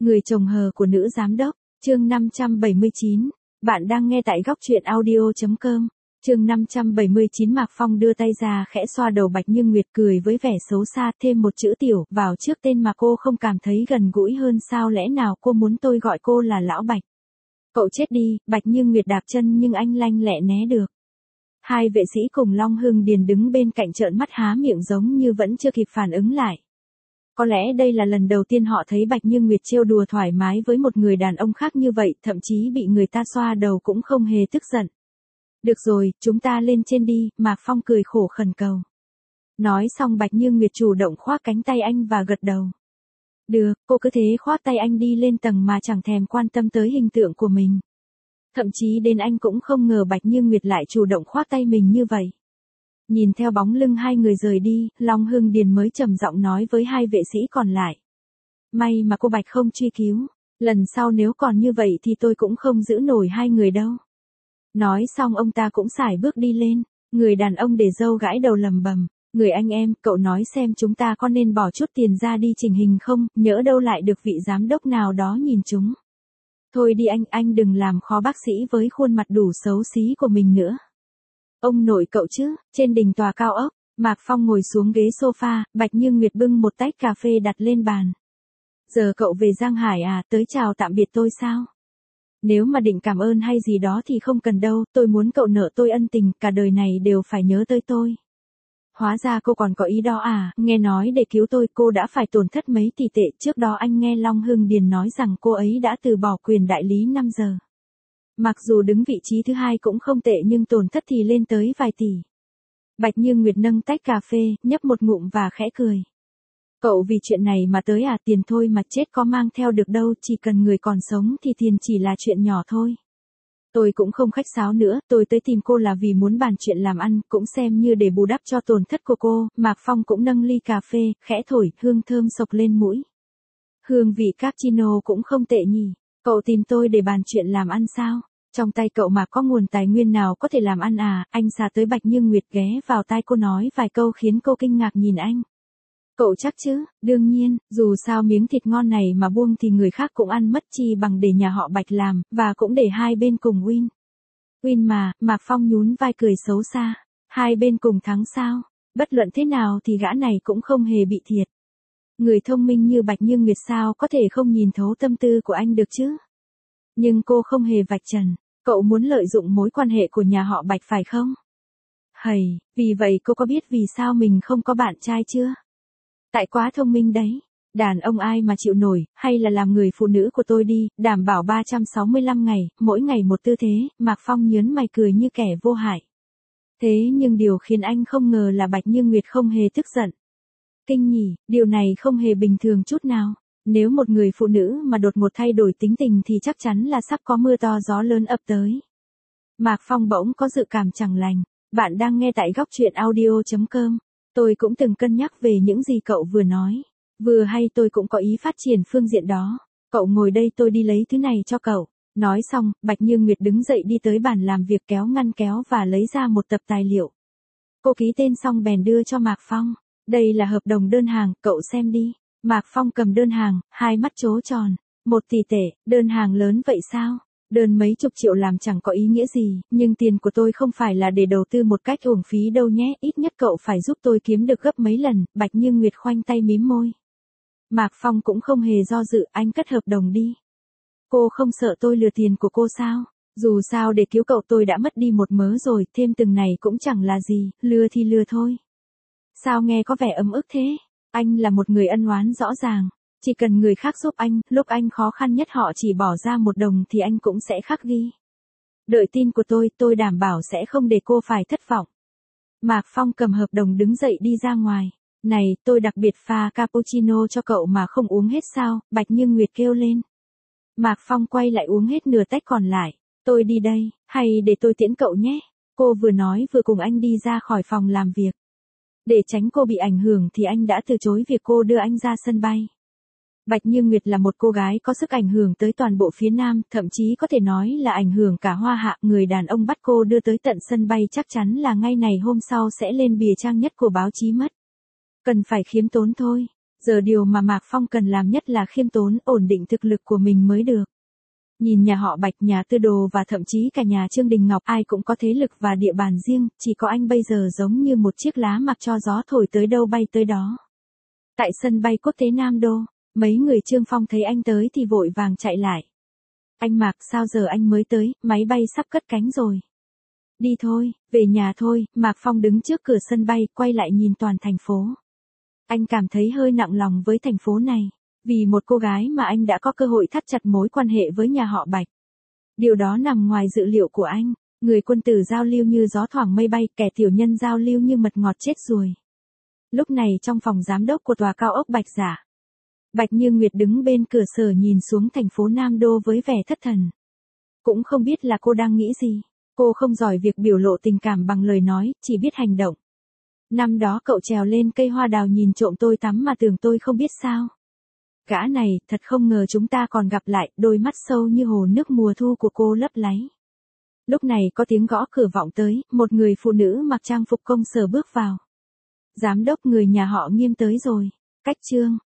Người chồng hờ của nữ giám đốc, chương 579. Bạn đang nghe tại góc truyện audio.com. Chương 579. Mạc Phong đưa tay ra khẽ xoa đầu Bạch Như Nguyệt, cười với vẻ xấu xa, thêm một chữ tiểu vào trước tên mà cô không cảm thấy gần gũi hơn sao? Lẽ nào cô muốn tôi gọi cô là lão Bạch? Cậu chết đi. Bạch Như Nguyệt đạp chân nhưng anh lanh lẹ né được. Hai vệ sĩ cùng Long Hưng Điền đứng bên cạnh trợn mắt há miệng giống như vẫn chưa kịp phản ứng lại. Có lẽ đây là lần đầu tiên họ thấy Bạch Như Nguyệt trêu đùa thoải mái với một người đàn ông khác như vậy, thậm chí bị người ta xoa đầu cũng không hề tức giận. Được rồi, chúng ta lên trên đi, Mạc Phong cười khổ khẩn cầu. Nói xong Bạch Như Nguyệt chủ động khoác cánh tay anh và gật đầu. Được, cô cứ thế khoác tay anh đi lên tầng mà chẳng thèm quan tâm tới hình tượng của mình. Thậm chí đến anh cũng không ngờ Bạch Như Nguyệt lại chủ động khoác tay mình như vậy. Nhìn theo bóng lưng hai người rời đi, Long Hưng Điền mới trầm giọng nói với hai vệ sĩ còn lại. May mà cô Bạch không truy cứu, lần sau nếu còn như vậy thì tôi cũng không giữ nổi hai người đâu. Nói xong ông ta cũng sải bước đi lên, người đàn ông để râu gãi đầu lầm bầm. Người anh em, cậu nói xem chúng ta có nên bỏ chút tiền ra đi chỉnh hình không, nhỡ đâu lại được vị giám đốc nào đó nhìn chúng. Thôi đi anh đừng làm khó bác sĩ với khuôn mặt đủ xấu xí của mình nữa. Ông nội cậu chứ? Trên đỉnh tòa cao ốc, Mạc Phong ngồi xuống ghế sofa, Bạch Như Nguyệt bưng một tách cà phê đặt lên bàn. Giờ cậu về Giang Hải à, tới chào tạm biệt tôi sao? Nếu mà định cảm ơn hay gì đó thì không cần đâu, tôi muốn cậu nợ tôi ân tình, cả đời này đều phải nhớ tới tôi. Hóa ra cô còn có ý đó à, nghe nói để cứu tôi cô đã phải tổn thất mấy tỷ tệ, trước đó anh nghe Long Hưng Điền nói rằng cô ấy đã từ bỏ quyền đại lý 5 giờ. Mặc dù đứng vị trí thứ hai cũng không tệ nhưng tổn thất thì lên tới vài tỷ. Bạch Như Nguyệt nâng tách cà phê, nhấp một ngụm và khẽ cười. Cậu vì chuyện này mà tới à? Tiền thôi mà chết có mang theo được đâu, chỉ cần người còn sống thì tiền chỉ là chuyện nhỏ thôi. Tôi cũng không khách sáo nữa, tôi tới tìm cô là vì muốn bàn chuyện làm ăn, cũng xem như để bù đắp cho tổn thất của cô. Mạc Phong cũng nâng ly cà phê, khẽ thổi, hương thơm sộc lên mũi. Hương vị cappuccino cũng không tệ nhỉ. Cậu tìm tôi để bàn chuyện làm ăn sao? Trong tay cậu mà có nguồn tài nguyên nào có thể làm ăn à? Anh xà tới Bạch Như Nguyệt ghé vào tai cô nói vài câu khiến cô kinh ngạc nhìn anh. Cậu chắc chứ? Đương nhiên, dù sao miếng thịt ngon này mà buông thì người khác cũng ăn mất, chi bằng để nhà họ Bạch làm, và cũng để hai bên cùng win. Win mà, Mạc Phong nhún vai cười xấu xa. Hai bên cùng thắng sao? Bất luận thế nào thì gã này cũng không hề bị thiệt. Người thông minh như Bạch Như Nguyệt sao có thể không nhìn thấu tâm tư của anh được chứ? Nhưng cô không hề vạch trần. Cậu muốn lợi dụng mối quan hệ của nhà họ Bạch phải không? Hầy, vì vậy cô có biết vì sao mình không có bạn trai chưa? Tại quá thông minh đấy. Đàn ông ai mà chịu nổi, hay là làm người phụ nữ của tôi đi, đảm bảo 365 ngày, mỗi ngày một tư thế. Mạc Phong nhớn mày cười như kẻ vô hại. Thế nhưng điều khiến anh không ngờ là Bạch Như Nguyệt không hề tức giận. Kinh nhỉ, điều này không hề bình thường chút nào. Nếu một người phụ nữ mà đột ngột thay đổi tính tình thì chắc chắn là sắp có mưa to gió lớn ập tới. Mạc Phong bỗng có dự cảm chẳng lành. Bạn đang nghe tại góc truyện audio.com. Tôi cũng từng cân nhắc về những gì cậu vừa nói. Vừa hay tôi cũng có ý phát triển phương diện đó. Cậu ngồi đây tôi đi lấy thứ này cho cậu. Nói xong, Bạch Như Nguyệt đứng dậy đi tới bàn làm việc kéo ngăn kéo và lấy ra một tập tài liệu. Cô ký tên xong bèn đưa cho Mạc Phong. Đây là hợp đồng đơn hàng, cậu xem đi. Mạc Phong cầm đơn hàng, hai mắt trố tròn. 1 tỷ tệ, đơn hàng lớn vậy sao? Đơn mấy chục triệu làm chẳng có ý nghĩa gì, nhưng tiền của tôi không phải là để đầu tư một cách uổng phí đâu nhé, ít nhất cậu phải giúp tôi kiếm được gấp mấy lần. Bạch Như Nguyệt khoanh tay mím môi. Mạc Phong cũng không hề do dự, anh cất hợp đồng đi. Cô không sợ tôi lừa tiền của cô sao? Dù sao để cứu cậu tôi đã mất đi một mớ rồi, thêm từng này cũng chẳng là gì, lừa thì lừa thôi. Sao nghe có vẻ ấm ức thế? Anh là một người ân oán rõ ràng. Chỉ cần người khác giúp anh, lúc anh khó khăn nhất họ chỉ bỏ ra 1 đồng thì anh cũng sẽ khắc ghi. Đợi tin của tôi đảm bảo sẽ không để cô phải thất vọng. Mạc Phong cầm hợp đồng đứng dậy đi ra ngoài. Này, tôi đặc biệt pha cappuccino cho cậu mà không uống hết sao? Bạch Như Nguyệt kêu lên. Mạc Phong quay lại uống hết nửa tách còn lại. Tôi đi đây, hay để tôi tiễn cậu nhé? Cô vừa nói vừa cùng anh đi ra khỏi phòng làm việc. Để tránh cô bị ảnh hưởng thì anh đã từ chối việc cô đưa anh ra sân bay. Bạch Như Nguyệt là một cô gái có sức ảnh hưởng tới toàn bộ phía Nam, thậm chí có thể nói là ảnh hưởng cả Hoa Hạ. Người đàn ông bắt cô đưa tới tận sân bay chắc chắn là ngay này hôm sau sẽ lên bìa trang nhất của báo chí mất. Cần phải khiêm tốn thôi. Giờ điều mà Mạc Phong cần làm nhất là khiêm tốn, ổn định thực lực của mình mới được. Nhìn nhà họ Bạch, nhà Tư Đồ và thậm chí cả nhà Trương Đình Ngọc, ai cũng có thế lực và địa bàn riêng, chỉ có anh bây giờ giống như một chiếc lá mặc cho gió thổi tới đâu bay tới đó. Tại sân bay quốc tế Nam Đô, mấy người Trương Phong thấy anh tới thì vội vàng chạy lại. Anh Mạc, sao giờ anh mới tới, máy bay sắp cất cánh rồi. Đi thôi, về nhà thôi. Mạc Phong đứng trước cửa sân bay, quay lại nhìn toàn thành phố. Anh cảm thấy hơi nặng lòng với thành phố này, vì một cô gái mà anh đã có cơ hội thắt chặt mối quan hệ với nhà họ Bạch. Điều đó nằm ngoài dự liệu của anh, người quân tử giao lưu như gió thoảng mây bay, kẻ tiểu nhân giao lưu như mật ngọt chết ruồi. Lúc này trong phòng giám đốc của tòa cao ốc Bạch Giả, Bạch Như Nguyệt đứng bên cửa sổ nhìn xuống thành phố Nam Đô với vẻ thất thần. Cũng không biết là cô đang nghĩ gì. Cô không giỏi việc biểu lộ tình cảm bằng lời nói, chỉ biết hành động. Năm đó cậu trèo lên cây hoa đào nhìn trộm tôi tắm mà tưởng tôi không biết sao. Gã này, thật không ngờ chúng ta còn gặp lại. Đôi mắt sâu như hồ nước mùa thu của cô lấp láy. Lúc này có tiếng gõ cửa vọng tới, một người phụ nữ mặc trang phục công sở bước vào. Giám đốc, người nhà họ Nghiêm tới rồi. Cách Trương